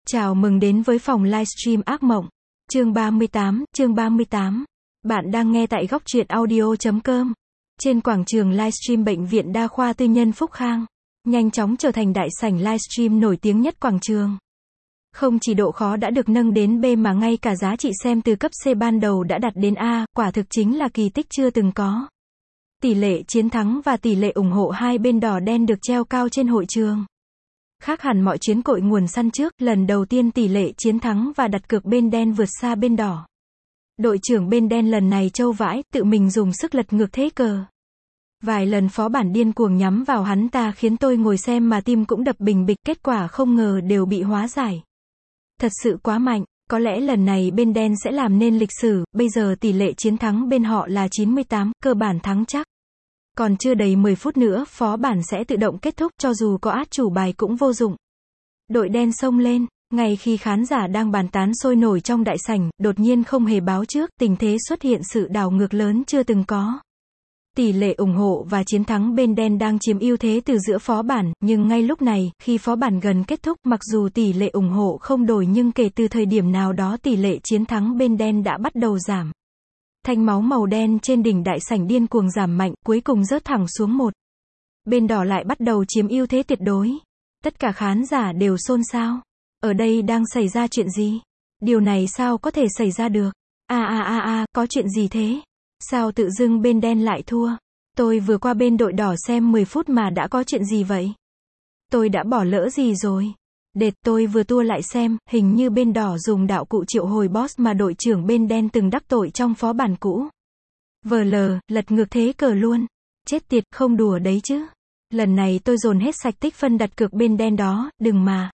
Chào mừng đến với phòng livestream ác mộng. Chương 38. Bạn đang nghe tại góc truyện audio.com. Trên quảng trường livestream bệnh viện đa khoa tư nhân Phúc Khang, nhanh chóng trở thành đại sảnh livestream nổi tiếng nhất quảng trường. Không chỉ độ khó đã được nâng đến B mà ngay cả giá trị xem từ cấp C ban đầu đã đạt đến A, quả thực chính là kỳ tích chưa từng có. Tỷ lệ chiến thắng và tỷ lệ ủng hộ hai bên đỏ đen được treo cao trên hội trường. Khác hẳn mọi chuyến cội nguồn săn trước, lần đầu tiên tỷ lệ chiến thắng và đặt cược bên đen vượt xa bên đỏ. Đội trưởng bên đen lần này trâu vãi, tự mình dùng sức lật ngược thế cờ. Vài lần phó bản điên cuồng nhắm vào hắn ta khiến tôi ngồi xem mà tim cũng đập bình bịch, kết quả không ngờ đều bị hóa giải. Thật sự quá mạnh, có lẽ lần này bên đen sẽ làm nên lịch sử, bây giờ tỷ lệ chiến thắng bên họ là 98, cơ bản thắng chắc. Còn chưa đầy 10 phút nữa, phó bản sẽ tự động kết thúc, cho dù có át chủ bài cũng vô dụng. Đội đen xông lên, ngay khi khán giả đang bàn tán sôi nổi trong đại sảnh, đột nhiên không hề báo trước, tình thế xuất hiện sự đảo ngược lớn chưa từng có. Tỷ lệ ủng hộ và chiến thắng bên đen đang chiếm ưu thế từ giữa phó bản, nhưng ngay lúc này, khi phó bản gần kết thúc, mặc dù tỷ lệ ủng hộ không đổi nhưng kể từ thời điểm nào đó tỷ lệ chiến thắng bên đen đã bắt đầu giảm. Thanh máu màu đen trên đỉnh đại sảnh điên cuồng giảm mạnh, cuối cùng rớt thẳng xuống 1. Bên đỏ lại bắt đầu chiếm ưu thế tuyệt đối. Tất cả khán giả đều xôn xao. Ở đây đang xảy ra chuyện gì? Điều này sao có thể xảy ra được? Có chuyện gì thế? Sao tự dưng bên đen lại thua? Tôi vừa qua bên đội đỏ xem 10 phút mà đã có chuyện gì vậy? Tôi đã bỏ lỡ gì rồi? Tôi vừa tua lại xem, hình như bên đỏ dùng đạo cụ triệu hồi boss mà đội trưởng bên đen từng đắc tội trong phó bản cũ. Lật ngược thế cờ luôn. Chết tiệt, không đùa đấy chứ. Lần này tôi dồn hết sạch tích phân đặt cược bên đen đó, đừng mà.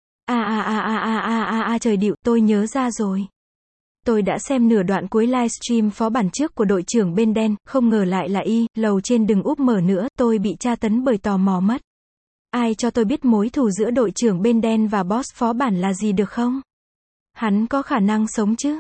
Trời điệu, tôi nhớ ra rồi. Tôi đã xem nửa đoạn cuối livestream phó bản trước của đội trưởng bên đen, không ngờ lại là lầu trên đừng úp mở nữa, tôi bị tra tấn bởi tò mò mất. Ai cho tôi biết mối thù giữa đội trưởng bên đen và boss phó bản là gì được không? Hắn có khả năng sống chứ?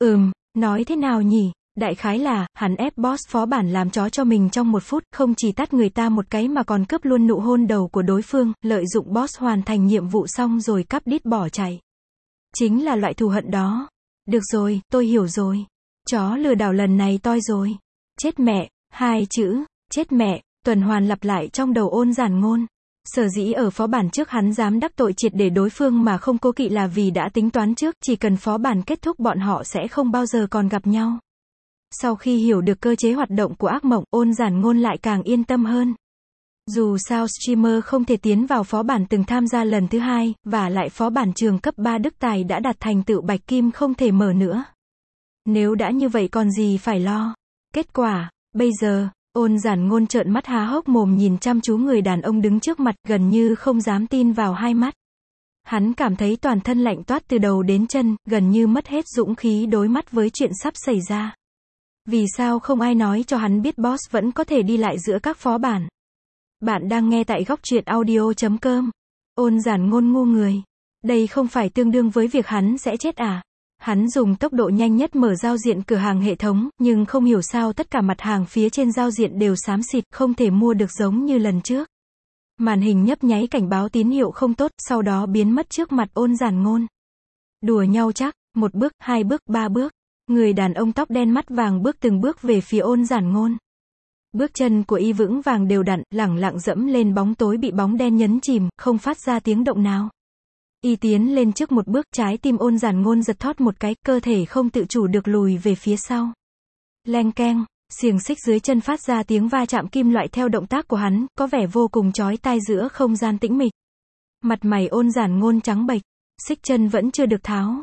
Nói thế nào nhỉ? Đại khái là, hắn ép boss phó bản làm chó cho mình trong 1 phút, không chỉ tát người ta một cái mà còn cướp luôn nụ hôn đầu của đối phương, lợi dụng boss hoàn thành nhiệm vụ xong rồi cắp đít bỏ chạy. Chính là loại thù hận đó. Được rồi, tôi hiểu rồi. Chó lừa đảo lần này toi rồi. Chết mẹ, 2 chữ, chết mẹ, tuần hoàn lặp lại trong đầu Ôn Giản Ngôn. Sở dĩ ở phó bản trước hắn dám đắc tội triệt để đối phương mà không cố kỵ là vì đã tính toán trước, chỉ cần phó bản kết thúc bọn họ sẽ không bao giờ còn gặp nhau. Sau khi hiểu được cơ chế hoạt động của ác mộng, Ôn Giản Ngôn lại càng yên tâm hơn. Dù sao streamer không thể tiến vào phó bản từng tham gia lần thứ 2, và lại phó bản trường cấp 3 Đức Tài đã đạt thành tựu bạch kim không thể mở nữa. Nếu đã như vậy còn gì phải lo. Kết quả, bây giờ, Ôn Giản Ngôn trợn mắt há hốc mồm nhìn chăm chú người đàn ông đứng trước mặt, gần như không dám tin vào hai mắt. Hắn cảm thấy toàn thân lạnh toát từ đầu đến chân, gần như mất hết dũng khí đối mắt với chuyện sắp xảy ra. Vì sao không ai nói cho hắn biết boss vẫn có thể đi lại giữa các phó bản? Bạn đang nghe tại góc truyện audio.com. Ôn Giản Ngôn ngu người. Đây không phải tương đương với việc hắn sẽ chết à? Hắn dùng tốc độ nhanh nhất mở giao diện cửa hàng hệ thống, nhưng không hiểu sao tất cả mặt hàng phía trên giao diện đều xám xịt, không thể mua được giống như lần trước. Màn hình nhấp nháy cảnh báo tín hiệu không tốt, sau đó biến mất trước mặt Ôn Giản Ngôn. Đùa nhau chắc, 1 bước, 2 bước, 3 bước. Người đàn ông tóc đen mắt vàng bước từng bước về phía Ôn Giản Ngôn. Bước chân của vững vàng đều đặn, lẳng lặng dẫm lên bóng tối bị bóng đen nhấn chìm, không phát ra tiếng động nào. Tiến lên trước 1 bước, trái tim Ôn Giản Ngôn giật thót một cái, cơ thể không tự chủ được lùi về phía sau. Leng keng, xiềng xích dưới chân phát ra tiếng va chạm kim loại theo động tác của hắn, có vẻ vô cùng chói tai giữa không gian tĩnh mịch. Mặt mày Ôn Giản Ngôn trắng bệch, xích chân vẫn chưa được tháo.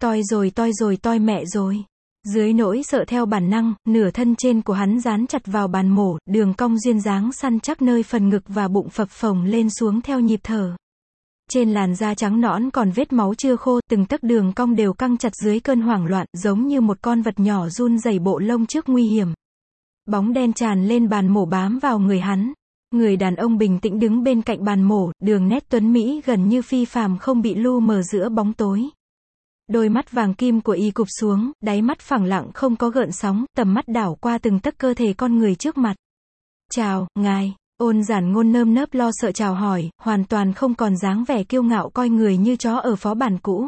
Toi mẹ rồi. Dưới nỗi sợ theo bản năng, nửa thân trên của hắn dán chặt vào bàn mổ, đường cong duyên dáng săn chắc nơi phần ngực và bụng phập phồng lên xuống theo nhịp thở. Trên làn da trắng nõn còn vết máu chưa khô, từng tấc đường cong đều căng chặt dưới cơn hoảng loạn, giống như một con vật nhỏ run rẩy bộ lông trước nguy hiểm. Bóng đen tràn lên bàn mổ bám vào người hắn. Người đàn ông bình tĩnh đứng bên cạnh bàn mổ, đường nét tuấn mỹ gần như phi phàm không bị lu mờ giữa bóng tối. Đôi mắt vàng kim của cụp xuống, đáy mắt phẳng lặng không có gợn sóng, tầm mắt đảo qua từng tấc cơ thể con người trước mặt. Chào, ngài. Ôn Giản Ngôn nơm nớp lo sợ chào hỏi, hoàn toàn không còn dáng vẻ kiêu ngạo coi người như chó ở phó bản cũ.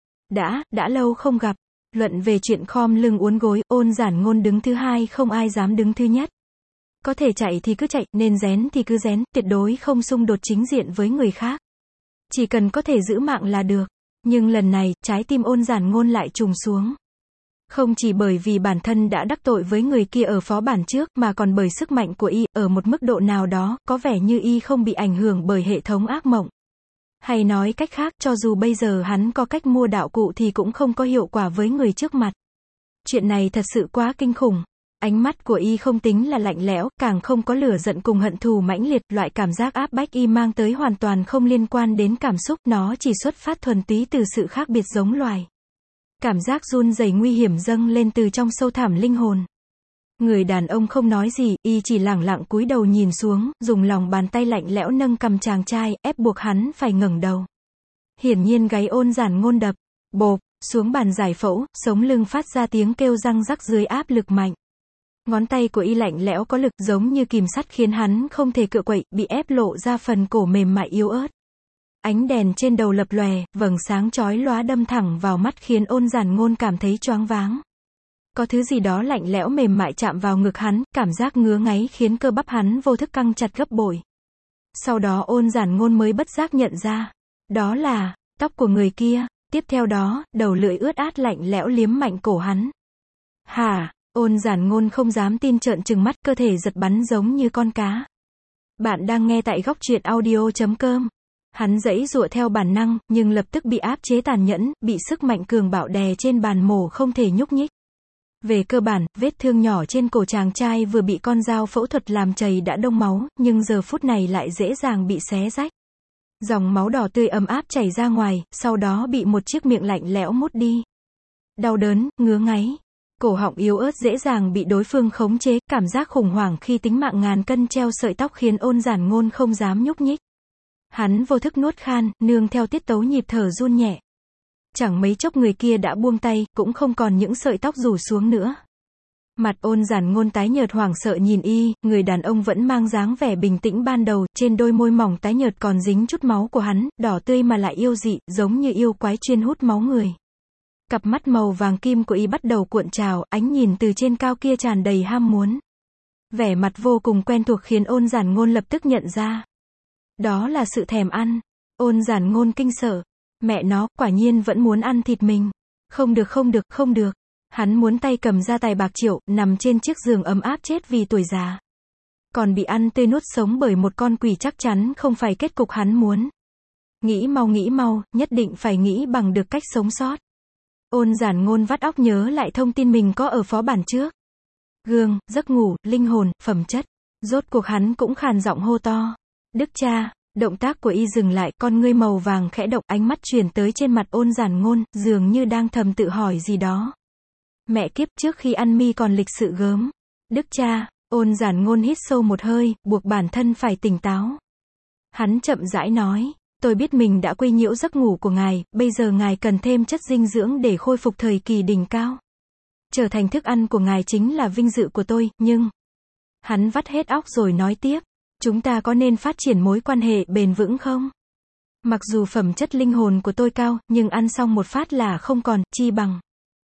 Đã lâu không gặp. Luận về chuyện khom lưng uốn gối, Ôn Giản Ngôn đứng thứ hai không ai dám đứng thứ nhất. Có thể chạy thì cứ chạy, nên rén thì cứ rén, tuyệt đối không xung đột chính diện với người khác. Chỉ cần có thể giữ mạng là được. Nhưng lần này, trái tim Ôn Giản Ngôn lại trùng xuống. Không chỉ bởi vì bản thân đã đắc tội với người kia ở phó bản trước, mà còn bởi sức mạnh của y, ở một mức độ nào đó, có vẻ như y không bị ảnh hưởng bởi hệ thống ác mộng. Hay nói cách khác, cho dù bây giờ hắn có cách mua đạo cụ thì cũng không có hiệu quả với người trước mặt. Chuyện này thật sự quá kinh khủng. Ánh mắt của y không tính là lạnh lẽo, càng không có lửa giận cùng hận thù mãnh liệt, loại cảm giác áp bách y mang tới hoàn toàn không liên quan đến cảm xúc, nó chỉ xuất phát thuần túy từ sự khác biệt giống loài. Cảm giác run rẩy nguy hiểm dâng lên từ trong sâu thẳm linh hồn. Người đàn ông không nói gì, y chỉ lẳng lặng cúi đầu nhìn xuống, dùng lòng bàn tay lạnh lẽo nâng cầm chàng trai, ép buộc hắn phải ngẩng đầu. Hiển nhiên gáy Ôn Giản Ngôn đập, bộp, xuống bàn giải phẫu, sống lưng phát ra tiếng kêu răng rắc dưới áp lực mạnh. Ngón tay của y lạnh lẽo có lực, giống như kìm sắt khiến hắn không thể cựa quậy, bị ép lộ ra phần cổ mềm mại yếu ớt. Ánh đèn trên đầu lập lòe, vầng sáng chói lóa đâm thẳng vào mắt khiến Ôn Giản Ngôn cảm thấy choáng váng. Có thứ gì đó lạnh lẽo mềm mại chạm vào ngực hắn, cảm giác ngứa ngáy khiến cơ bắp hắn vô thức căng chặt gấp bội. Sau đó Ôn Giản Ngôn mới bất giác nhận ra, đó là tóc của người kia. Tiếp theo đó, đầu lưỡi ướt át lạnh lẽo liếm mạnh cổ hắn. Hả? Ôn Giản Ngôn không dám tin trợn trừng mắt, cơ thể giật bắn giống như con cá. Bạn đang nghe tại Góc Truyện Audio.com. Hắn giãy giụa theo bản năng, nhưng lập tức bị áp chế tàn nhẫn, bị sức mạnh cường bạo đè trên bàn mổ không thể nhúc nhích. Về cơ bản, vết thương nhỏ trên cổ chàng trai vừa bị con dao phẫu thuật làm chảy đã đông máu, nhưng giờ phút này lại dễ dàng bị xé rách. Dòng máu đỏ tươi ấm áp chảy ra ngoài, sau đó bị một chiếc miệng lạnh lẽo mút đi. Đau đớn, ngứa ngáy. Cổ họng yếu ớt dễ dàng bị đối phương khống chế, cảm giác khủng hoảng khi tính mạng ngàn cân treo sợi tóc khiến Ôn Giản Ngôn không dám nhúc nhích. Hắn vô thức nuốt khan, nương theo tiết tấu nhịp thở run nhẹ. Chẳng mấy chốc người kia đã buông tay, cũng không còn những sợi tóc rủ xuống nữa. Mặt Ôn Giản Ngôn tái nhợt hoảng sợ nhìn y, người đàn ông vẫn mang dáng vẻ bình tĩnh ban đầu, trên đôi môi mỏng tái nhợt còn dính chút máu của hắn, đỏ tươi mà lại yêu dị, giống như yêu quái chuyên hút máu người. Cặp mắt màu vàng kim của y bắt đầu cuộn trào, ánh nhìn từ trên cao kia tràn đầy ham muốn. Vẻ mặt vô cùng quen thuộc khiến Ôn Giản Ngôn lập tức nhận ra. Đó là sự thèm ăn. Ôn Giản Ngôn kinh sợ. Mẹ nó, quả nhiên vẫn muốn ăn thịt mình. Không được không được, không được. Hắn muốn tay cầm ra tài bạc triệu, nằm trên chiếc giường ấm áp chết vì tuổi già. Còn bị ăn tươi nuốt sống bởi một con quỷ chắc chắn không phải kết cục hắn muốn. Nghĩ mau, nhất định phải nghĩ bằng được cách sống sót. Ôn Giản Ngôn vắt óc nhớ lại thông tin mình có ở phó bản trước. Gương, giấc ngủ, linh hồn, phẩm chất. Rốt cuộc hắn cũng khàn giọng hô to. Đức cha. Động tác của y dừng lại, con ngươi màu vàng khẽ động, ánh mắt chuyển tới trên mặt Ôn Giản Ngôn, dường như đang thầm tự hỏi gì đó. Mẹ kiếp, trước khi ăn mi còn lịch sự gớm. Đức cha. Ôn Giản Ngôn hít sâu một hơi, buộc bản thân phải tỉnh táo. Hắn chậm rãi nói. Tôi biết mình đã quấy nhiễu giấc ngủ của ngài, bây giờ ngài cần thêm chất dinh dưỡng để khôi phục thời kỳ đỉnh cao. Trở thành thức ăn của ngài chính là vinh dự của tôi, nhưng... Hắn vắt hết óc rồi nói tiếp. Chúng ta có nên phát triển mối quan hệ bền vững không? Mặc dù phẩm chất linh hồn của tôi cao, nhưng ăn xong một phát là không còn, chi bằng.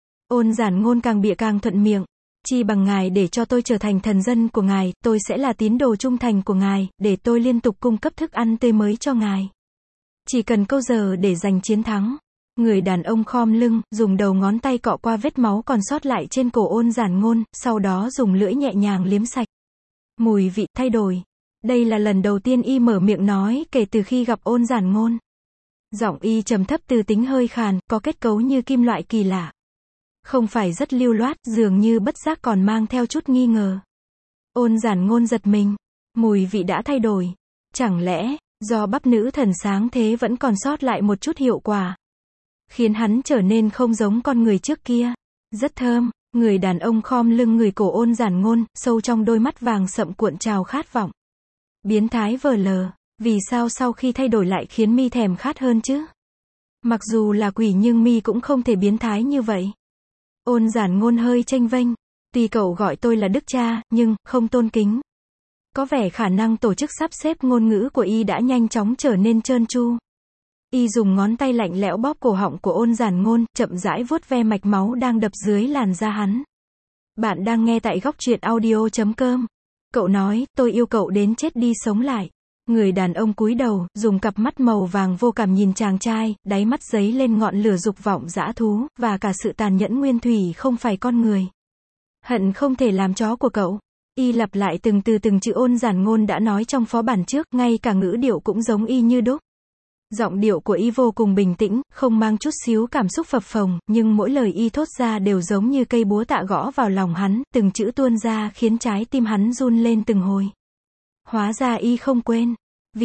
Ôn Giản Ngôn càng bịa càng thuận miệng. Chi bằng ngài để cho tôi trở thành thần dân của ngài, tôi sẽ là tín đồ trung thành của ngài, để tôi liên tục cung cấp thức ăn tươi mới cho ngài. Chỉ cần câu giờ để giành chiến thắng. Người đàn ông khom lưng, dùng đầu ngón tay cọ qua vết máu còn sót lại trên cổ Ôn Giản Ngôn, sau đó dùng lưỡi nhẹ nhàng liếm sạch. Mùi vị thay đổi. Đây là lần đầu tiên y mở miệng nói kể từ khi gặp Ôn Giản Ngôn. Giọng y trầm thấp từ tính hơi khàn, có kết cấu như kim loại kỳ lạ. Không phải rất lưu loát, dường như bất giác còn mang theo chút nghi ngờ. Ôn Giản Ngôn giật mình. Mùi vị đã thay đổi. Chẳng lẽ, do bắp nữ thần sáng thế vẫn còn sót lại một chút hiệu quả, khiến hắn trở nên không giống con người trước kia. Rất thơm. Người đàn ông khom lưng người cổ Ôn Giản Ngôn, sâu trong đôi mắt vàng sậm cuộn trào khát vọng. Biến thái vờ lờ. Vì sao sau khi thay đổi lại khiến mi thèm khát hơn chứ? Mặc dù là quỷ nhưng mi cũng không thể biến thái như vậy. Ôn Giản Ngôn hơi chênh vênh. Tuy cậu gọi tôi là Đức cha, nhưng không tôn kính. Có vẻ khả năng tổ chức sắp xếp ngôn ngữ của y đã nhanh chóng trở nên trơn tru. Y dùng ngón tay lạnh lẽo bóp cổ họng của Ôn Giản Ngôn, chậm rãi vuốt ve mạch máu đang đập dưới làn da hắn. Bạn đang nghe tại góc truyện audio.com. Cậu nói, tôi yêu cậu đến chết đi sống lại. Người đàn ông cúi đầu, dùng cặp mắt màu vàng vô cảm nhìn chàng trai, đáy mắt dấy lên ngọn lửa dục vọng dã thú, và cả sự tàn nhẫn nguyên thủy không phải con người. Hận không thể làm chó của cậu. Y lặp lại từng từ từng chữ Ôn Giản Ngôn đã nói trong phó bản trước, ngay cả ngữ điệu cũng giống y như đúc. Giọng điệu của y vô cùng bình tĩnh, không mang chút xíu cảm xúc phập phồng, nhưng mỗi lời y thốt ra đều giống như cây búa tạ gõ vào lòng hắn, từng chữ tuôn ra khiến trái tim hắn run lên từng hồi. Hóa ra y không quên.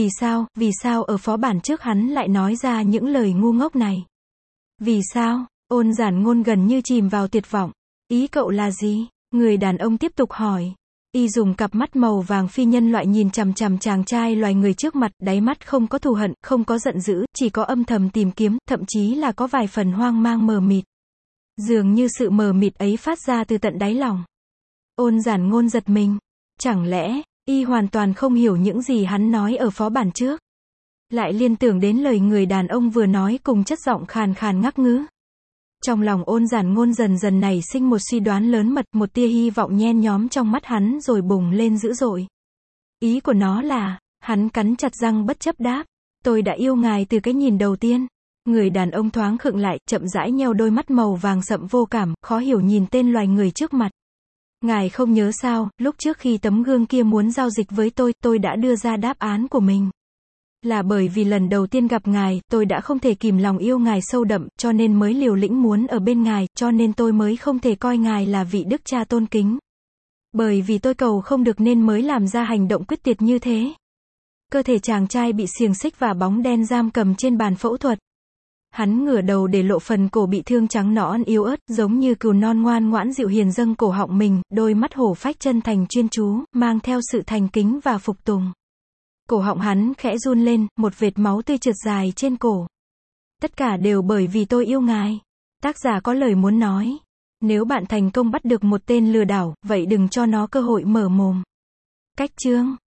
Vì sao ở phó bản trước hắn lại nói ra những lời ngu ngốc này? Vì sao? Ôn Giản Ngôn gần như chìm vào tuyệt vọng. Ý cậu là gì? Người đàn ông tiếp tục hỏi. Y dùng cặp mắt màu vàng phi nhân loại nhìn chằm chằm chàng trai loài người trước mặt, đáy mắt không có thù hận, không có giận dữ, chỉ có âm thầm tìm kiếm, thậm chí là có vài phần hoang mang mờ mịt. Dường như sự mờ mịt ấy phát ra từ tận đáy lòng. Ôn Giản Ngôn giật mình. Chẳng lẽ, y hoàn toàn không hiểu những gì hắn nói ở phó bản trước? Lại liên tưởng đến lời người đàn ông vừa nói cùng chất giọng khàn khàn ngắc ngứ. Trong lòng Ôn Giản Ngôn dần dần nảy sinh một suy đoán lớn mật, một tia hy vọng nhen nhóm trong mắt hắn rồi bùng lên dữ dội. Ý của nó là, hắn cắn chặt răng bất chấp đáp, tôi đã yêu ngài từ cái nhìn đầu tiên. Người đàn ông thoáng khựng lại, chậm rãi nheo đôi mắt màu vàng sậm vô cảm, khó hiểu nhìn tên loài người trước mặt. Ngài không nhớ sao, lúc trước khi tấm gương kia muốn giao dịch với tôi đã đưa ra đáp án của mình. Là bởi vì lần đầu tiên gặp ngài, tôi đã không thể kìm lòng yêu ngài sâu đậm, cho nên mới liều lĩnh muốn ở bên ngài, cho nên tôi mới không thể coi ngài là vị đức cha tôn kính. Bởi vì tôi cầu không được nên mới làm ra hành động quyết tuyệt như thế. Cơ thể chàng trai bị xiềng xích và bóng đen giam cầm trên bàn phẫu thuật. Hắn ngửa đầu để lộ phần cổ bị thương trắng nõn yếu ớt, giống như cừu non ngoan ngoãn dịu hiền dâng cổ họng mình, đôi mắt hổ phách chân thành chuyên chú, mang theo sự thành kính và phục tùng. Cổ họng hắn khẽ run lên, một vệt máu tươi trượt dài trên cổ. Tất cả đều bởi vì tôi yêu ngài. Tác giả có lời muốn nói. Nếu bạn thành công bắt được một tên lừa đảo, vậy đừng cho nó cơ hội mở mồm. Cách chương